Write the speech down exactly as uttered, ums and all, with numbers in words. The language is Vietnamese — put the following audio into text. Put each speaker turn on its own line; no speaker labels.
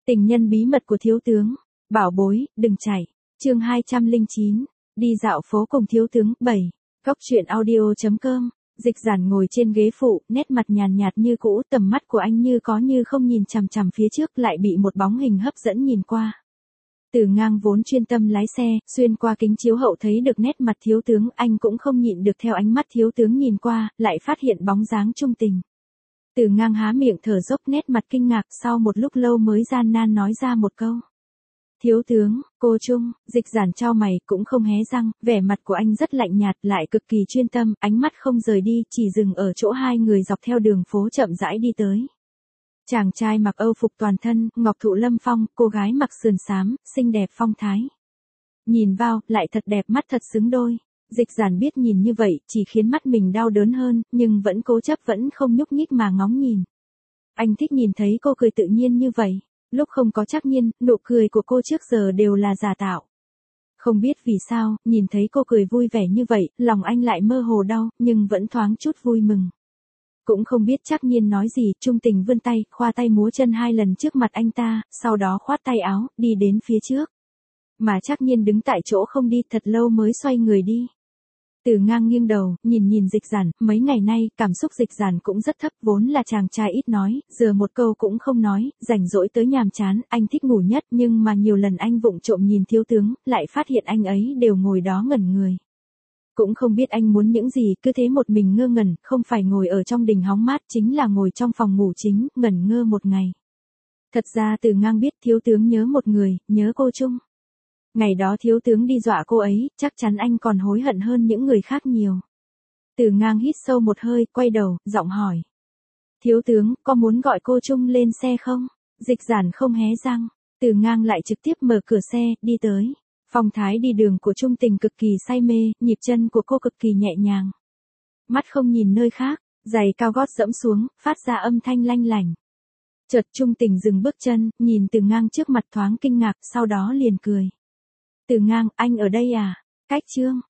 Tình nhân bí mật của thiếu tướng. Bảo bối, đừng chạy. Chương hai trăm lẻ chín. Đi dạo phố cùng thiếu tướng. bảy. Cóc truyện audio chấm com. Dịch Giản ngồi trên ghế phụ, nét mặt nhàn nhạt như cũ, tầm mắt của anh như có như không nhìn chằm chằm phía trước, lại bị một bóng hình hấp dẫn nhìn qua. Từ Ngang vốn chuyên tâm lái xe, xuyên qua kính chiếu hậu thấy được nét mặt thiếu tướng, anh cũng không nhịn được theo ánh mắt thiếu tướng nhìn qua, lại phát hiện bóng dáng trung tình. Từ Ngang há miệng thở dốc, nét mặt kinh ngạc, sau một lúc lâu mới gian nan nói ra một câu. Thiếu tướng, cô Trung. Dịch Giản chau mày, cũng không hé răng, vẻ mặt của anh rất lạnh nhạt, lại cực kỳ chuyên tâm, ánh mắt không rời đi, chỉ dừng ở chỗ hai người dọc theo đường phố chậm rãi đi tới. Chàng trai mặc Âu phục toàn thân, ngọc thụ lâm phong, cô gái mặc sườn xám, xinh đẹp phong thái. Nhìn vào, lại thật đẹp, mắt thật xứng đôi. Dịch Giản biết nhìn như vậy, chỉ khiến mắt mình đau đớn hơn, nhưng vẫn cố chấp, vẫn không nhúc nhích mà ngóng nhìn. Anh thích nhìn thấy cô cười tự nhiên như vậy. Lúc không có Trác Nhiên, nụ cười của cô trước giờ đều là giả tạo. Không biết vì sao, nhìn thấy cô cười vui vẻ như vậy, lòng anh lại mơ hồ đau, nhưng vẫn thoáng chút vui mừng. Cũng không biết Trác Nhiên nói gì, trung tình vươn tay, khoa tay múa chân hai lần trước mặt anh ta, sau đó khoát tay áo, đi đến phía trước. Mà Trác Nhiên đứng tại chỗ không đi, thật lâu mới xoay người đi. Từ Ngang nghiêng đầu, nhìn nhìn Dịch Giản, mấy ngày nay, cảm xúc Dịch Giản cũng rất thấp, vốn là chàng trai ít nói, giờ một câu cũng không nói, rảnh rỗi tới nhàm chán, anh thích ngủ nhất, nhưng mà nhiều lần anh vụng trộm nhìn thiếu tướng, lại phát hiện anh ấy đều ngồi đó ngẩn người. Cũng không biết anh muốn những gì, cứ thế một mình ngơ ngẩn, không phải ngồi ở trong đình hóng mát, chính là ngồi trong phòng ngủ chính, ngẩn ngơ một ngày. Thật ra Từ Ngang biết thiếu tướng nhớ một người, nhớ cô Trung. Ngày đó thiếu tướng đi dọa cô ấy, chắc chắn anh còn hối hận hơn những người khác nhiều. Từ Ngang hít sâu một hơi, quay đầu, giọng hỏi. Thiếu tướng, có muốn gọi cô Trung lên xe không? Dịch Giản không hé răng. Từ Ngang lại trực tiếp mở cửa xe, đi tới. Phong thái đi đường của Trung Tình cực kỳ say mê, nhịp chân của cô cực kỳ nhẹ nhàng. Mắt không nhìn nơi khác, giày cao gót dẫm xuống, phát ra âm thanh lanh lảnh. Chợt Trung Tình dừng bước chân, nhìn Từ Ngang trước mặt thoáng kinh ngạc, sau đó liền cười. Từ Ngang, anh ở đây à? Cách chương.